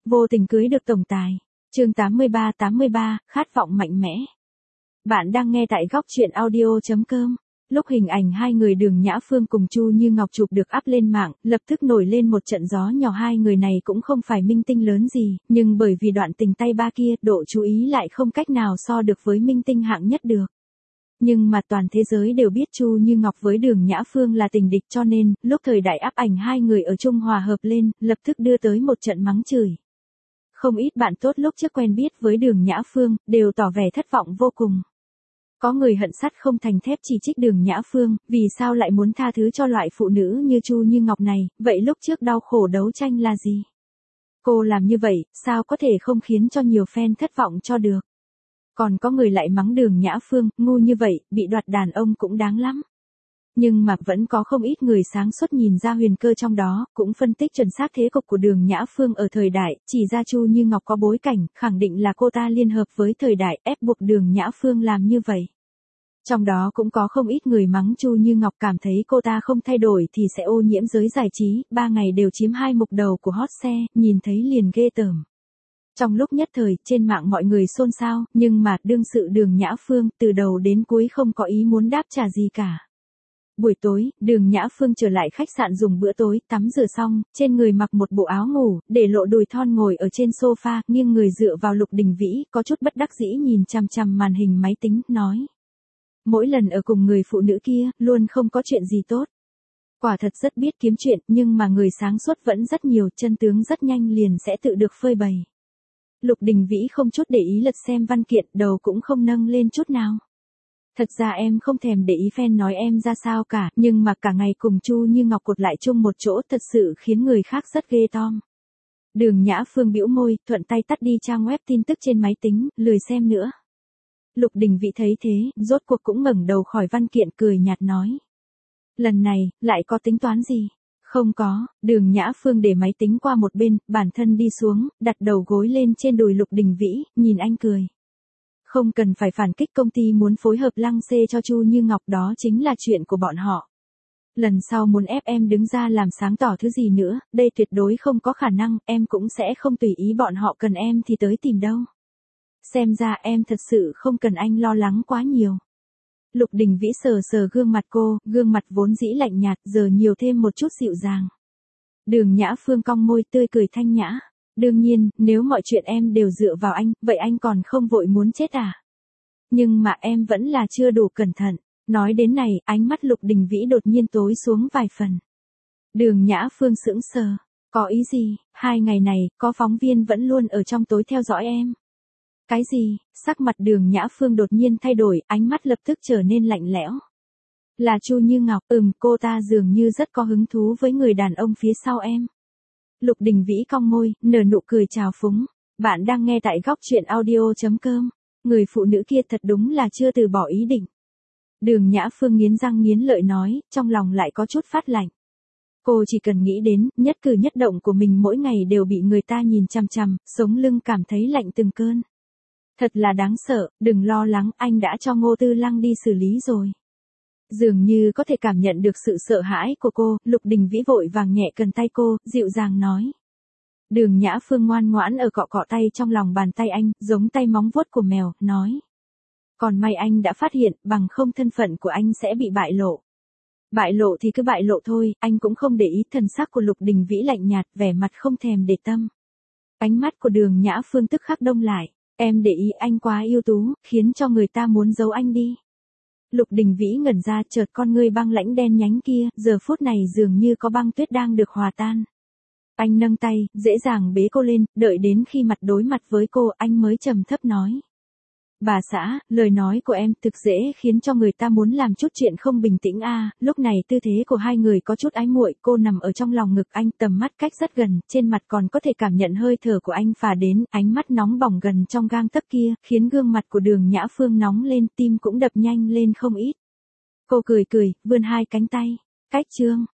Vô tình cưới được tổng tài. Chương 83, khát vọng mạnh mẽ. Bạn đang nghe tại góc truyện audio.com. Lúc hình ảnh hai người Đường Nhã Phương cùng Chu Như Ngọc chụp được up lên mạng, lập tức nổi lên một trận gió nhỏ. Hai người này cũng không phải minh tinh lớn gì, nhưng bởi vì đoạn tình tay ba kia, độ chú ý lại không cách nào so được với minh tinh hạng nhất được. Nhưng mà toàn thế giới đều biết Chu Như Ngọc với Đường Nhã Phương là tình địch, cho nên, lúc thời đại up ảnh hai người ở chung hòa hợp lên, lập tức đưa tới một trận mắng chửi. Không ít bạn tốt lúc trước quen biết với Đường Nhã Phương, đều tỏ vẻ thất vọng vô cùng. Có người hận sắt không thành thép chỉ trích Đường Nhã Phương, vì sao lại muốn tha thứ cho loại phụ nữ như Chu Như Ngọc này, vậy lúc trước đau khổ đấu tranh là gì? Cô làm như vậy, sao có thể không khiến cho nhiều fan thất vọng cho được? Còn có người lại mắng Đường Nhã Phương, ngu như vậy, bị đoạt đàn ông cũng đáng lắm. Nhưng mà vẫn có không ít người sáng suốt nhìn ra huyền cơ trong đó, cũng phân tích chuẩn xác thế cục của Đường Nhã Phương ở thời đại, chỉ ra Chu Như Ngọc có bối cảnh, khẳng định là cô ta liên hợp với thời đại, ép buộc Đường Nhã Phương làm như vậy. Trong đó cũng có không ít người mắng Chu Như Ngọc, cảm thấy cô ta không thay đổi thì sẽ ô nhiễm giới giải trí, 3 ngày đều chiếm 2 mục đầu của hot xe, nhìn thấy liền ghê tởm. Trong lúc nhất thời, trên mạng mọi người xôn xao, nhưng mà đương sự Đường Nhã Phương, từ đầu đến cuối không có ý muốn đáp trả gì cả. Buổi tối, Đường Nhã Phương trở lại khách sạn dùng bữa tối, tắm rửa xong, trên người mặc một bộ áo ngủ, để lộ đùi thon ngồi ở trên sofa, nghiêng người dựa vào Lục Đình Vĩ, có chút bất đắc dĩ nhìn chằm chằm màn hình máy tính, nói. Mỗi lần ở cùng người phụ nữ kia, luôn không có chuyện gì tốt. Quả thật rất biết kiếm chuyện, nhưng mà người sáng suốt vẫn rất nhiều, chân tướng rất nhanh liền sẽ tự được phơi bày. Lục Đình Vĩ không chút để ý lật xem văn kiện, đầu cũng không nâng lên chút nào. Thật ra em không thèm để ý fan nói em ra sao cả, nhưng mà cả ngày cùng Chu Như Ngọc cột lại chung một chỗ thật sự khiến người khác rất ghê tom. Đường Nhã Phương bĩu môi, thuận tay tắt đi trang web tin tức trên máy tính, lười xem nữa. Lục Đình Vĩ thấy thế, rốt cuộc cũng ngẩng đầu khỏi văn kiện, cười nhạt nói. Lần này, lại có tính toán gì? Không có. Đường Nhã Phương để máy tính qua một bên, bản thân đi xuống, đặt đầu gối lên trên đùi Lục Đình Vĩ, nhìn anh cười. Không cần phải phản kích, công ty muốn phối hợp lăng xê cho Chu Như Ngọc, đó chính là chuyện của bọn họ. Lần sau muốn ép em đứng ra làm sáng tỏ thứ gì nữa, đây tuyệt đối không có khả năng, em cũng sẽ không tùy ý bọn họ cần em thì tới tìm đâu. Xem ra em thật sự không cần anh lo lắng quá nhiều. Lục Đình Vĩ sờ sờ gương mặt cô, gương mặt vốn dĩ lạnh nhạt, giờ nhiều thêm một chút dịu dàng. Đường Nhã Phương cong môi, tươi cười thanh nhã. Đương nhiên, nếu mọi chuyện em đều dựa vào anh, vậy anh còn không vội muốn chết à? Nhưng mà em vẫn là chưa đủ cẩn thận. Nói đến này, ánh mắt Lục Đình Vĩ đột nhiên tối xuống vài phần. Đường Nhã Phương sững sờ. Có ý gì? 2 ngày này, có phóng viên vẫn luôn ở trong tối theo dõi em. Cái gì? Sắc mặt Đường Nhã Phương đột nhiên thay đổi, ánh mắt lập tức trở nên lạnh lẽo. Là Chu Như Ngọc, cô ta dường như rất có hứng thú với người đàn ông phía sau em. Lục Đình Vĩ cong môi, nở nụ cười trào phúng. Bạn đang nghe tại góc truyện audio.com. Người phụ nữ kia thật đúng là chưa từ bỏ ý định. Đường Nhã Phương nghiến răng nghiến lợi nói, trong lòng lại có chút phát lạnh. Cô chỉ cần nghĩ đến, nhất cử nhất động của mình mỗi ngày đều bị người ta nhìn chằm chằm, sống lưng cảm thấy lạnh từng cơn. Thật là đáng sợ, đừng lo lắng, anh đã cho Ngô Tư Lăng đi xử lý rồi. Dường như có thể cảm nhận được sự sợ hãi của cô, Lục Đình Vĩ vội vàng nhẹ cần tay cô, dịu dàng nói. Đường Nhã Phương ngoan ngoãn ở cọ cọ tay trong lòng bàn tay anh, giống tay móng vuốt của mèo, nói. Còn may anh đã phát hiện, bằng không thân phận của anh sẽ bị bại lộ. Bại lộ thì cứ bại lộ thôi, anh cũng không để ý. Thần sắc của Lục Đình Vĩ lạnh nhạt, vẻ mặt không thèm để tâm. Ánh mắt của Đường Nhã Phương tức khắc đông lại. Em để ý anh quá ưu tú, khiến cho người ta muốn giấu anh đi. Lục Đình Vĩ ngẩn ra, chợt con ngươi băng lãnh đen nhánh kia, giờ phút này dường như có băng tuyết đang được hòa tan. Anh nâng tay, dễ dàng bế cô lên, đợi đến khi mặt đối mặt với cô, anh mới trầm thấp nói. Bà xã, lời nói của em thực dễ khiến cho người ta muốn làm chút chuyện không bình tĩnh a. Lúc này tư thế của hai người có chút ái muội, cô nằm ở trong lòng ngực anh, tầm mắt cách rất gần, trên mặt còn có thể cảm nhận hơi thở của anh phả đến, ánh mắt nóng bỏng gần trong gang tấc kia, khiến gương mặt của Đường Nhã Phương nóng lên, tim cũng đập nhanh lên không ít. Cô cười cười, vươn 2 cánh tay. Cách chương.